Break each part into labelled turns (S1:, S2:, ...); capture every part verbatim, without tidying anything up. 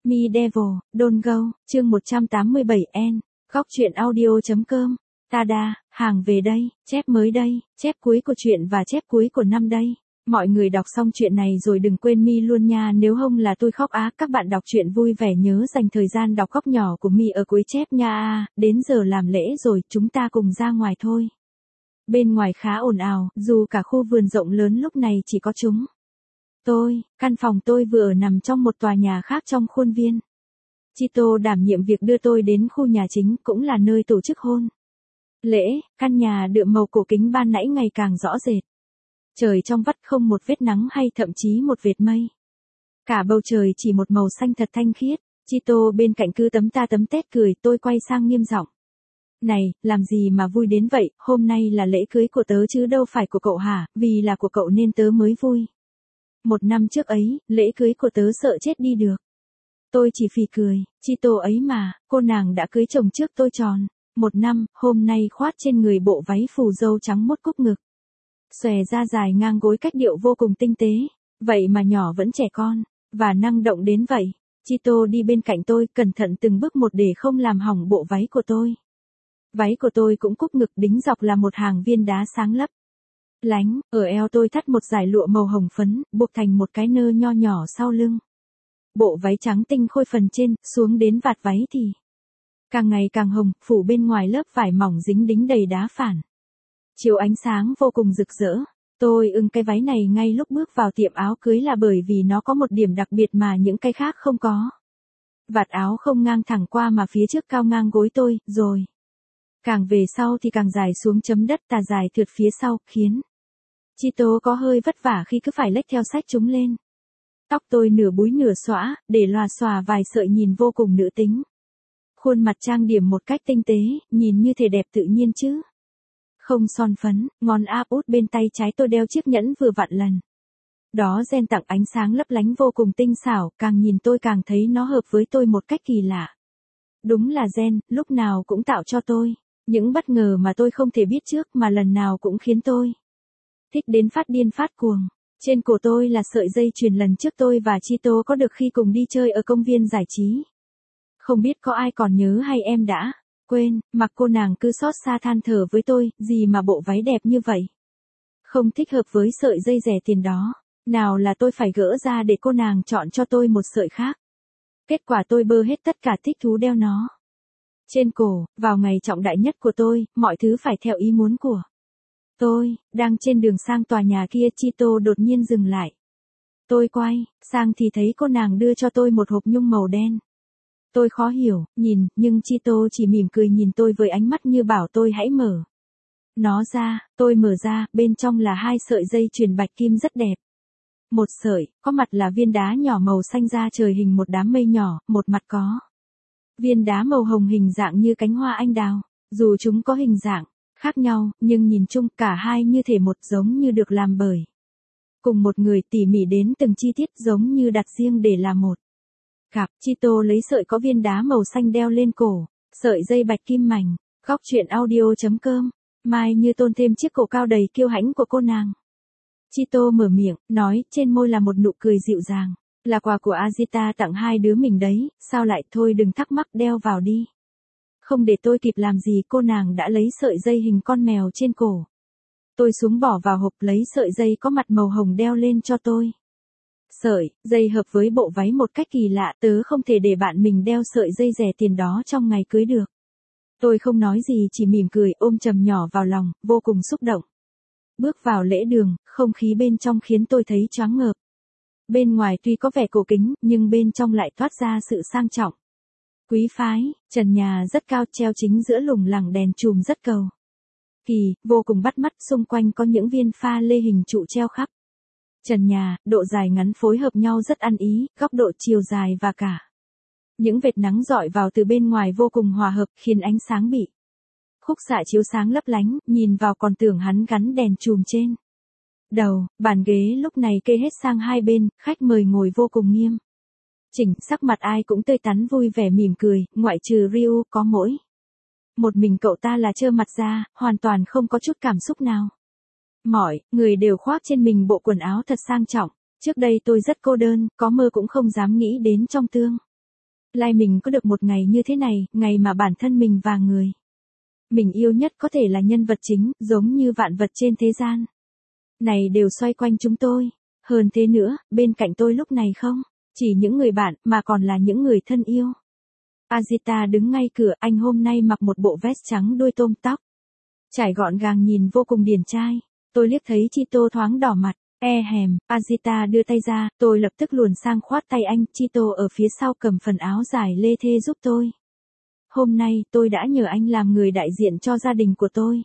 S1: Me Devil, Don't Go, chương một trăm tám mươi bảy N, góc truyện audio.com, tada, hàng về đây, chép mới đây, chép cuối của truyện và chép cuối của năm đây. Mọi người đọc xong chuyện này rồi đừng quên Mi luôn nha, nếu không là tôi khóc á. Các bạn đọc truyện vui vẻ nhớ dành thời gian đọc góc nhỏ của Mi ở cuối chép nha. À, đến giờ làm lễ rồi, chúng ta cùng ra ngoài thôi. Bên ngoài khá ồn ào, dù cả khu vườn rộng lớn lúc này chỉ có chúng tôi, căn phòng tôi vừa ở nằm trong một tòa nhà khác trong khuôn viên. Chito đảm nhiệm việc đưa tôi đến khu nhà chính, cũng là nơi tổ chức hôn lễ. Căn nhà đượm màu cổ kính ban nãy ngày càng rõ rệt. Trời trong vắt không một vết nắng hay thậm chí một vệt mây. Cả bầu trời chỉ một màu xanh thật thanh khiết. Chito bên cạnh cứ tấm ta tấm tét cười, tôi quay sang nghiêm giọng. Này, làm gì mà vui đến vậy, hôm nay là lễ cưới của tớ chứ đâu phải của cậu hả, vì là của cậu nên tớ mới vui. Một năm trước ấy, lễ cưới của tớ sợ chết đi được. Tôi chỉ phì cười, Chito ấy mà, cô nàng đã cưới chồng trước tôi tròn một năm, hôm nay khoát trên người bộ váy phù dâu trắng mốt cúc ngực. Xòe ra dài ngang gối cách điệu vô cùng tinh tế, vậy mà nhỏ vẫn trẻ con, và năng động đến vậy. Chito đi bên cạnh tôi, cẩn thận từng bước một để không làm hỏng bộ váy của tôi. Váy của tôi cũng cúc ngực, đính dọc là một hàng viên đá sáng lấp lánh, ở eo tôi thắt một dải lụa màu hồng phấn, buộc thành một cái nơ nho nhỏ sau lưng. Bộ váy trắng tinh khôi phần trên, xuống đến vạt váy thì càng ngày càng hồng, phủ bên ngoài lớp vải mỏng dính đính đầy đá phản. Chiếu ánh sáng vô cùng rực rỡ. Tôi ưng cái váy này ngay lúc bước vào tiệm áo cưới là bởi vì nó có một điểm đặc biệt mà những cái khác không có. Vạt áo không ngang thẳng qua mà phía trước cao ngang gối tôi, rồi càng về sau thì càng dài xuống chấm đất, tà dài thượt phía sau, khiến Chito có hơi vất vả khi cứ phải lách theo sách chúng lên. Tóc tôi nửa búi nửa xõa, để lòa xòa vài sợi nhìn vô cùng nữ tính. Khuôn mặt trang điểm một cách tinh tế, nhìn như thể đẹp tự nhiên chứ không son phấn. Ngón áp út bên tay trái tôi đeo chiếc nhẫn vừa vặn lần đó gen tặng ánh sáng lấp lánh vô cùng tinh xảo, càng nhìn tôi càng thấy nó hợp với tôi một cách kỳ lạ. Đúng là gen, lúc nào cũng tạo cho tôi những bất ngờ mà tôi không thể biết trước, mà lần nào cũng khiến tôi thích đến phát điên phát cuồng. Trên cổ tôi là sợi dây chuyền lần trước tôi và Chito có được khi cùng đi chơi ở công viên giải trí. Không biết có ai còn nhớ hay em đã quên, mặc cô nàng cứ xót xa than thở với tôi, gì mà bộ váy đẹp như vậy. Không thích hợp với sợi dây rẻ tiền đó. Nào là tôi phải gỡ ra để cô nàng chọn cho tôi một sợi khác. Kết quả tôi bơ hết tất cả, thích thú đeo nó trên cổ, vào ngày trọng đại nhất của tôi, mọi thứ phải theo ý muốn của tôi. Đang trên đường sang tòa nhà kia, Chito đột nhiên dừng lại. Tôi quay sang thì thấy cô nàng đưa cho tôi một hộp nhung màu đen. Tôi khó hiểu, nhìn, nhưng Chito chỉ mỉm cười nhìn tôi với ánh mắt như bảo tôi hãy mở nó ra. Tôi mở ra, bên trong là hai sợi dây chuyền bạch kim rất đẹp. Một sợi, có mặt là viên đá nhỏ màu xanh da trời hình một đám mây nhỏ, một mặt có viên đá màu hồng hình dạng như cánh hoa anh đào. Dù chúng có hình dạng khác nhau, nhưng nhìn chung cả hai như thể một, giống như được làm bởi cùng một người, tỉ mỉ đến từng chi tiết, giống như đặt riêng để làm một cặp. Chito lấy sợi có viên đá màu xanh đeo lên cổ, sợi dây bạch kim mảnh. Góc truyện audio.com, Mai Như tôn thêm chiếc cổ cao đầy kiêu hãnh của cô nàng. Chito mở miệng, nói, trên môi là một nụ cười dịu dàng. Là quà của Azita tặng hai đứa mình đấy, sao lại, thôi đừng thắc mắc, đeo vào đi. Không để tôi kịp làm gì, cô nàng đã lấy sợi dây hình con mèo trên cổ tôi xuống, bỏ vào hộp, lấy sợi dây có mặt màu hồng đeo lên cho tôi. Sợi dây hợp với bộ váy một cách kỳ lạ, tớ không thể để bạn mình đeo sợi dây rẻ tiền đó trong ngày cưới được. Tôi không nói gì, chỉ mỉm cười, ôm chầm nhỏ vào lòng, vô cùng xúc động. Bước vào lễ đường, không khí bên trong khiến tôi thấy choáng ngợp. Bên ngoài tuy có vẻ cổ kính, nhưng bên trong lại toát ra sự sang trọng, quý phái. Trần nhà rất cao, treo chính giữa lủng lẳng đèn chùm rất cầu kỳ, vô cùng bắt mắt. Xung quanh có những viên pha lê hình trụ treo khắp trần nhà, độ dài ngắn phối hợp nhau rất ăn ý, góc độ, chiều dài và cả những vệt nắng rọi vào từ bên ngoài vô cùng hòa hợp, khiến ánh sáng bị khúc xạ chiếu sáng lấp lánh, nhìn vào còn tưởng hắn gắn đèn chùm trên đầu. Bàn ghế lúc này kê hết sang hai bên, khách mời ngồi vô cùng nghiêm chỉnh, sắc mặt ai cũng tươi tắn vui vẻ mỉm cười, ngoại trừ Ryu, có mỗi một mình cậu ta là trơ mặt ra, hoàn toàn không có chút cảm xúc nào. Mọi người đều khoác trên mình bộ quần áo thật sang trọng. Trước đây tôi rất cô đơn, có mơ cũng không dám nghĩ đến trong tương Lai mình có được một ngày như thế này, ngày mà bản thân mình và người mình yêu nhất có thể là nhân vật chính, giống như vạn vật trên thế gian này đều xoay quanh chúng tôi. Hơn thế nữa, bên cạnh tôi lúc này không chỉ những người bạn, mà còn là những người thân yêu. Azita đứng ngay cửa, anh hôm nay mặc một bộ vest trắng đuôi tôm, tóc trải gọn gàng nhìn vô cùng điển trai. Tôi liếc thấy Chito thoáng đỏ mặt, e hèm, Azita đưa tay ra, tôi lập tức luồn sang khoát tay anh. Chito ở phía sau cầm phần áo dài lê thê giúp tôi. Hôm nay tôi đã nhờ anh làm người đại diện cho gia đình của tôi.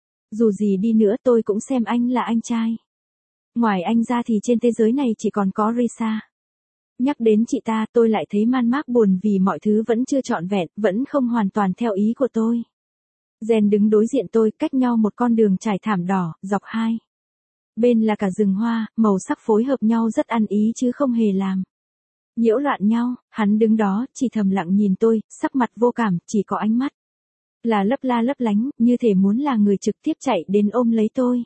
S1: Dù gì đi nữa tôi cũng xem anh là anh trai. Ngoài anh ra thì trên thế giới này chỉ còn có Risa. Nhắc đến chị ta, tôi lại thấy man mác buồn vì mọi thứ vẫn chưa trọn vẹn, vẫn không hoàn toàn theo ý của tôi. Jen đứng đối diện tôi, cách nhau một con đường trải thảm đỏ, dọc hai bên là cả rừng hoa, màu sắc phối hợp nhau rất ăn ý chứ không hề làm nhiễu loạn nhau. Hắn đứng đó, chỉ thầm lặng nhìn tôi, sắc mặt vô cảm, chỉ có ánh mắt là lấp la lấp lánh, như thể muốn là người trực tiếp chạy đến ôm lấy tôi.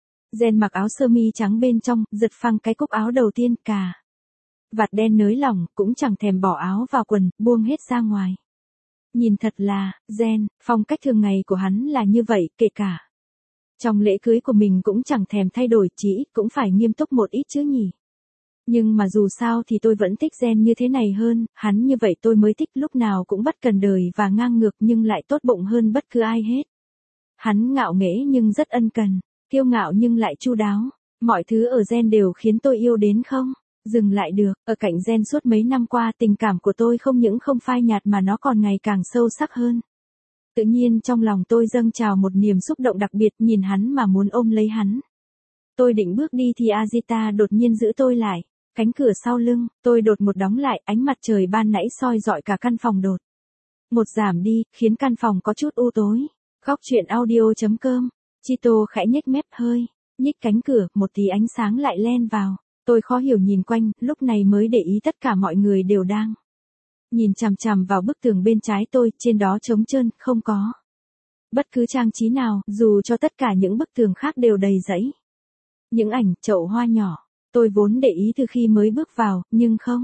S1: Jen mặc áo sơ mi trắng bên trong, giật phăng cái cúc áo đầu tiên, cà vạt đen nới lỏng, cũng chẳng thèm bỏ áo vào quần, buông hết ra ngoài. Nhìn thật là, Jen, phong cách thường ngày của hắn là như vậy, kể cả trong lễ cưới của mình cũng chẳng thèm thay đổi, chỉ cũng phải nghiêm túc một ít chứ nhỉ. Nhưng mà dù sao thì tôi vẫn thích Jen như thế này hơn, hắn như vậy tôi mới thích, lúc nào cũng bất cần đời và ngang ngược nhưng lại tốt bụng hơn bất cứ ai hết. Hắn ngạo nghễ nhưng rất ân cần, kiêu ngạo nhưng lại chu đáo. Mọi thứ ở Jen đều khiến tôi yêu đến không dừng lại được. Ở cạnh Jen suốt mấy năm qua, tình cảm của tôi không những không phai nhạt mà nó còn ngày càng sâu sắc hơn. Tự nhiên trong lòng tôi dâng trào một niềm xúc động đặc biệt, nhìn hắn mà muốn ôm lấy hắn. Tôi định bước đi thì Azita đột nhiên giữ tôi lại. Cánh cửa sau lưng, tôi đột một đóng lại, ánh mặt trời ban nãy soi rọi cả căn phòng đột một giảm đi, khiến căn phòng có chút u tối. Góc truyện audio chấm com. Chito khẽ nhếch mép hơi nhích cánh cửa, một tí ánh sáng lại len vào. Tôi khó hiểu nhìn quanh, lúc này mới để ý tất cả mọi người đều đang nhìn chằm chằm vào bức tường bên trái tôi, trên đó trống trơn, không có bất cứ trang trí nào, dù cho tất cả những bức tường khác đều đầy rẫy những ảnh, chậu hoa nhỏ. Tôi vốn để ý từ khi mới bước vào, nhưng không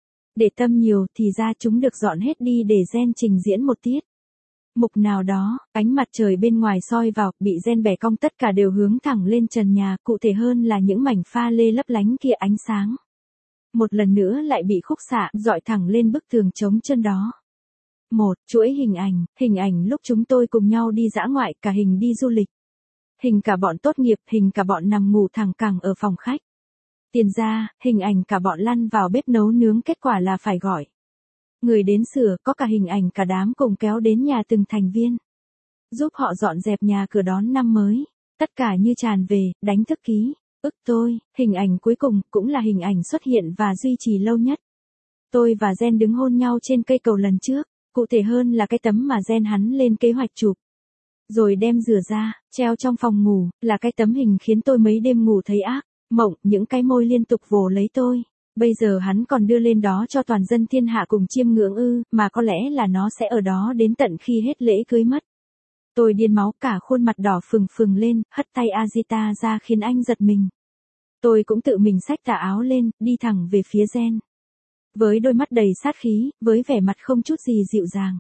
S1: để tâm nhiều, thì ra chúng được dọn hết đi để Jen trình diễn một tiết mục nào đó. Ánh mặt trời bên ngoài soi vào, bị Jen bẻ cong, tất cả đều hướng thẳng lên trần nhà, cụ thể hơn là những mảnh pha lê lấp lánh kia, ánh sáng một lần nữa lại bị khúc xạ, dọi thẳng lên bức tường trống chân đó. Một chuỗi hình ảnh, hình ảnh lúc chúng tôi cùng nhau đi dã ngoại, cả hình đi du lịch, hình cả bọn tốt nghiệp, hình cả bọn nằm ngủ thẳng cẳng ở phòng khách. Tiền ra, hình ảnh cả bọn lăn vào bếp nấu nướng, kết quả là phải gọi người đến sửa, có cả hình ảnh cả đám cùng kéo đến nhà từng thành viên, giúp họ dọn dẹp nhà cửa đón năm mới. Tất cả như tràn về, đánh thức ký ức tôi. Hình ảnh cuối cùng, cũng là hình ảnh xuất hiện và duy trì lâu nhất. Tôi và Jen đứng hôn nhau trên cây cầu lần trước, cụ thể hơn là cái tấm mà Jen hắn lên kế hoạch chụp rồi đem rửa ra, treo trong phòng ngủ, là cái tấm hình khiến tôi mấy đêm ngủ thấy ác mộng, những cái môi liên tục vồ lấy tôi. Bây giờ hắn còn đưa lên đó cho toàn dân thiên hạ cùng chiêm ngưỡng ư, mà có lẽ là nó sẽ ở đó đến tận khi hết lễ cưới mất. Tôi điên máu, cả khuôn mặt đỏ phừng phừng lên, hất tay Azita ra khiến anh giật mình. Tôi cũng tự mình xách tà áo lên, đi thẳng về phía Jen. Với đôi mắt đầy sát khí, với vẻ mặt không chút gì dịu dàng.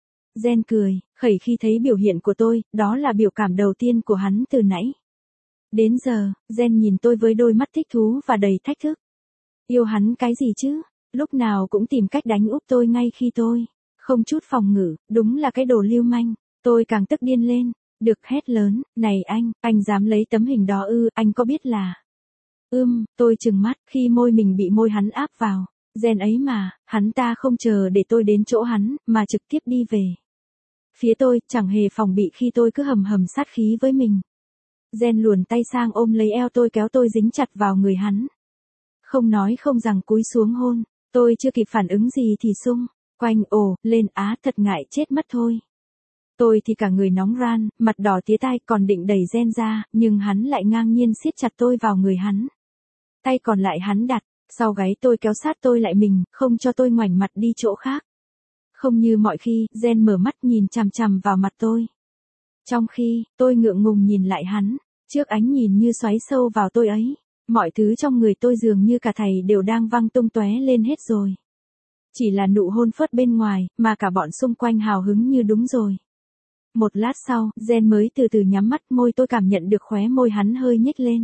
S1: Jen cười, khẩy khi thấy biểu hiện của tôi, đó là biểu cảm đầu tiên của hắn từ nãy đến giờ. Jen nhìn tôi với đôi mắt thích thú và đầy thách thức. Yêu hắn cái gì chứ, lúc nào cũng tìm cách đánh úp tôi ngay khi tôi không chút phòng ngự, đúng là cái đồ lưu manh. Tôi càng tức điên lên, được hét lớn, này anh, anh dám lấy tấm hình đó ư, anh có biết là... Ưm, tôi trừng mắt, khi môi mình bị môi hắn áp vào. Jen ấy mà, hắn ta không chờ để tôi đến chỗ hắn, mà trực tiếp đi về phía tôi, chẳng hề phòng bị khi tôi cứ hầm hầm sát khí với mình. Jen luồn tay sang ôm lấy eo tôi, kéo tôi dính chặt vào người hắn. Không nói không rằng cúi xuống hôn. Tôi chưa kịp phản ứng gì thì xung quanh ồ lên, á thật ngại chết mất thôi. Tôi thì cả người nóng ran, mặt đỏ tía tai, còn định đẩy Jen ra, nhưng hắn lại ngang nhiên siết chặt tôi vào người hắn. Tay còn lại hắn đặt sau gáy tôi, kéo sát tôi lại mình, không cho tôi ngoảnh mặt đi chỗ khác. Không như mọi khi, Jen mở mắt nhìn chằm chằm vào mặt tôi. Trong khi, tôi ngượng ngùng nhìn lại hắn, trước ánh nhìn như xoáy sâu vào tôi ấy, mọi thứ trong người tôi dường như cả thảy đều đang văng tung tóe lên hết rồi. Chỉ là nụ hôn phớt bên ngoài, mà cả bọn xung quanh hào hứng như đúng rồi. Một lát sau, Gen mới từ từ nhắm mắt, môi tôi cảm nhận được khóe môi hắn hơi nhếch lên.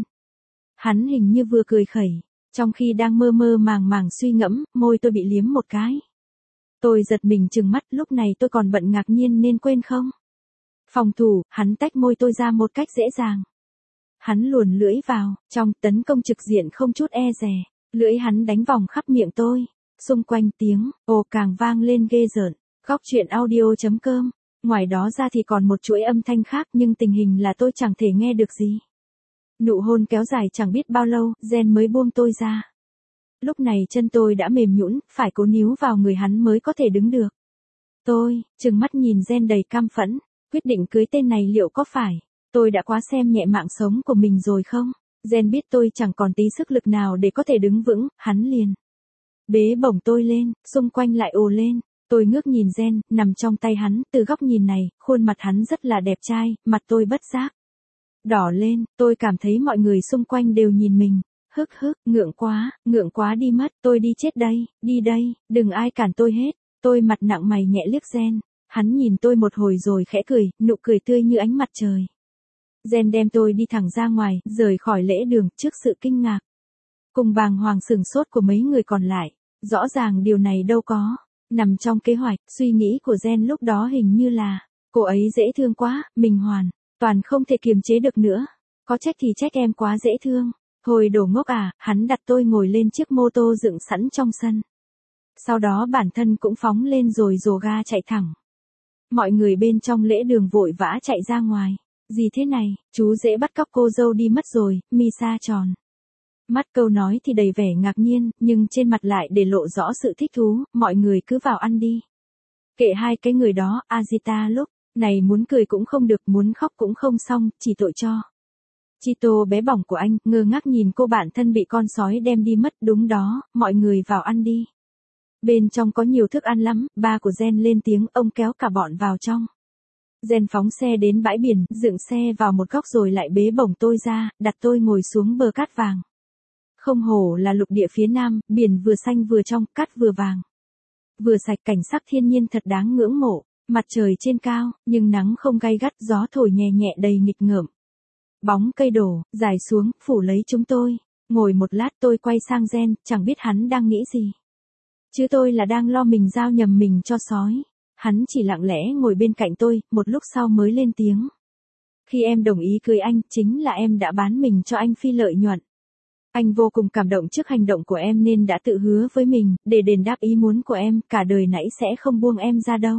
S1: Hắn hình như vừa cười khẩy, trong khi đang mơ mơ màng màng suy ngẫm, môi tôi bị liếm một cái. Tôi giật mình trừng mắt, lúc này tôi còn bận ngạc nhiên nên quên không. Phòng thủ, hắn tách môi tôi ra một cách dễ dàng. Hắn luồn lưỡi vào, trong tấn công trực diện không chút e dè, lưỡi hắn đánh vòng khắp miệng tôi. Xung quanh tiếng ồ càng vang lên ghê rợn. Góc chuyện audio chấm com. Ngoài đó ra thì còn một chuỗi âm thanh khác, nhưng tình hình là tôi chẳng thể nghe được gì. Nụ hôn kéo dài chẳng biết bao lâu, Gen mới buông tôi ra. Lúc này chân tôi đã mềm nhũn, phải cố níu vào người hắn mới có thể đứng được. Tôi trừng mắt nhìn Gen đầy căm phẫn, quyết định cưới tên này liệu có phải tôi đã quá xem nhẹ mạng sống của mình rồi không? Gen biết tôi chẳng còn tí sức lực nào để có thể đứng vững, hắn liền bế bổng tôi lên, xung quanh lại ồ lên. Tôi ngước nhìn Gen, nằm trong tay hắn, từ góc nhìn này, khuôn mặt hắn rất là đẹp trai, mặt tôi bất giác đỏ lên, tôi cảm thấy mọi người xung quanh đều nhìn mình. Hức hức, ngượng quá, ngượng quá đi mất, tôi đi chết đây, đi đây, đừng ai cản tôi hết. Tôi mặt nặng mày nhẹ liếc Gen, hắn nhìn tôi một hồi rồi khẽ cười, nụ cười tươi như ánh mặt trời. Gen đem tôi đi thẳng ra ngoài, rời khỏi lễ đường, trước sự kinh ngạc cùng bàng hoàng sửng sốt của mấy người còn lại. Rõ ràng điều này đâu có nằm trong kế hoạch, suy nghĩ của Gen lúc đó hình như là, cô ấy dễ thương quá, mình hoàn toàn không thể kiềm chế được nữa. Có trách thì trách em quá dễ thương. Thôi đồ ngốc à, hắn đặt tôi ngồi lên chiếc mô tô dựng sẵn trong sân. Sau đó bản thân cũng phóng lên rồi rồ ga chạy thẳng. Mọi người bên trong lễ đường vội vã chạy ra ngoài. Gì thế này, chú rể bắt cóc cô dâu đi mất rồi, Misa tròn mắt câu nói thì đầy vẻ ngạc nhiên, nhưng trên mặt lại để lộ rõ sự thích thú, mọi người cứ vào ăn đi. Kệ hai cái người đó, Azita lúc này muốn cười cũng không được, muốn khóc cũng không xong, chỉ tội cho Chito bé bỏng của anh, ngơ ngác nhìn cô bạn thân bị con sói đem đi mất. Đúng đó, mọi người vào ăn đi. Bên trong có nhiều thức ăn lắm, ba của Gen lên tiếng, ông kéo cả bọn vào trong. Gen phóng xe đến bãi biển, dựng xe vào một góc rồi lại bế bổng tôi ra, đặt tôi ngồi xuống bờ cát vàng. Không hổ là lục địa phía Nam, biển vừa xanh vừa trong, cát vừa vàng vừa sạch, cảnh sắc thiên nhiên thật đáng ngưỡng mộ. Mặt trời trên cao, nhưng nắng không gay gắt, gió thổi nhẹ nhẹ đầy nghịch ngợm. Bóng cây đổ dài xuống, phủ lấy chúng tôi. Ngồi một lát tôi quay sang Gen, chẳng biết hắn đang nghĩ gì. Chứ tôi là đang lo mình giao nhầm mình cho sói. Hắn chỉ lặng lẽ ngồi bên cạnh tôi, một lúc sau mới lên tiếng. Khi em đồng ý cưới anh, chính là em đã bán mình cho anh phi lợi nhuận. Anh vô cùng cảm động trước hành động của em nên đã tự hứa với mình, để đền đáp ý muốn của em, cả đời nãy sẽ không buông em ra đâu.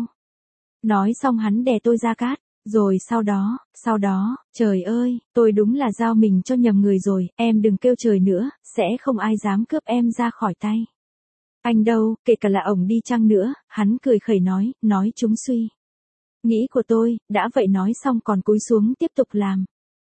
S1: Nói xong hắn đè tôi ra cát. Rồi sau đó, sau đó, trời ơi, tôi đúng là giao mình cho nhầm người rồi, em đừng kêu trời nữa, sẽ không ai dám cướp em ra khỏi tay anh đâu, kể cả là ổng đi chăng nữa. Hắn cười khẩy nói, nói chúng suy nghĩ của tôi, đã vậy nói xong còn cúi xuống tiếp tục làm.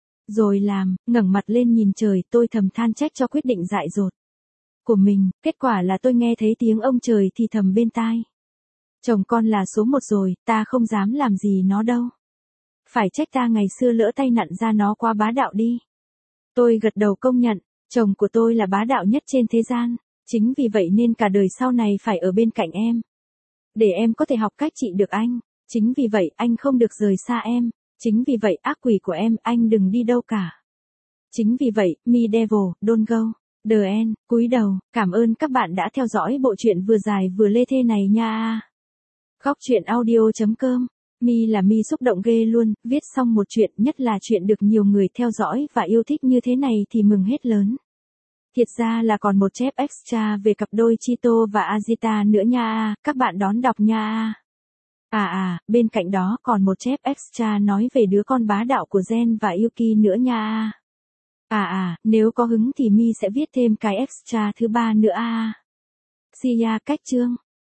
S1: Rồi làm, ngẩng mặt lên nhìn trời, tôi thầm than trách cho quyết định dại dột của mình. Kết quả là tôi nghe thấy tiếng ông trời thì thầm bên tai. Chồng con là số một rồi, ta không dám làm gì nó đâu. Phải trách ta ngày xưa lỡ tay nặn ra nó quá bá đạo đi. Tôi gật đầu công nhận, chồng của tôi là bá đạo nhất trên thế gian. Chính vì vậy nên cả đời sau này phải ở bên cạnh em. Để em có thể học cách trị được anh. Chính vì vậy anh không được rời xa em. Chính vì vậy ác quỷ của em, anh đừng đi đâu cả. Chính vì vậy, me devil, don't go. The end, cúi đầu, cảm ơn các bạn đã theo dõi bộ truyện vừa dài vừa lê thê này nha. Góc chuyện audio chấm com. Mi là Mi xúc động ghê luôn, viết xong một chuyện, nhất là chuyện được nhiều người theo dõi và yêu thích như thế này thì mừng hết lớn. Thiệt ra là còn một chép extra về cặp đôi Chito và Azita nữa nha, các bạn đón đọc nha. À à, bên cạnh đó còn một chép extra nói về đứa con bá đạo của Gen và Yuki nữa nha. À à, nếu có hứng thì Mi sẽ viết thêm cái extra thứ ba nữa à. See ya, cách chương.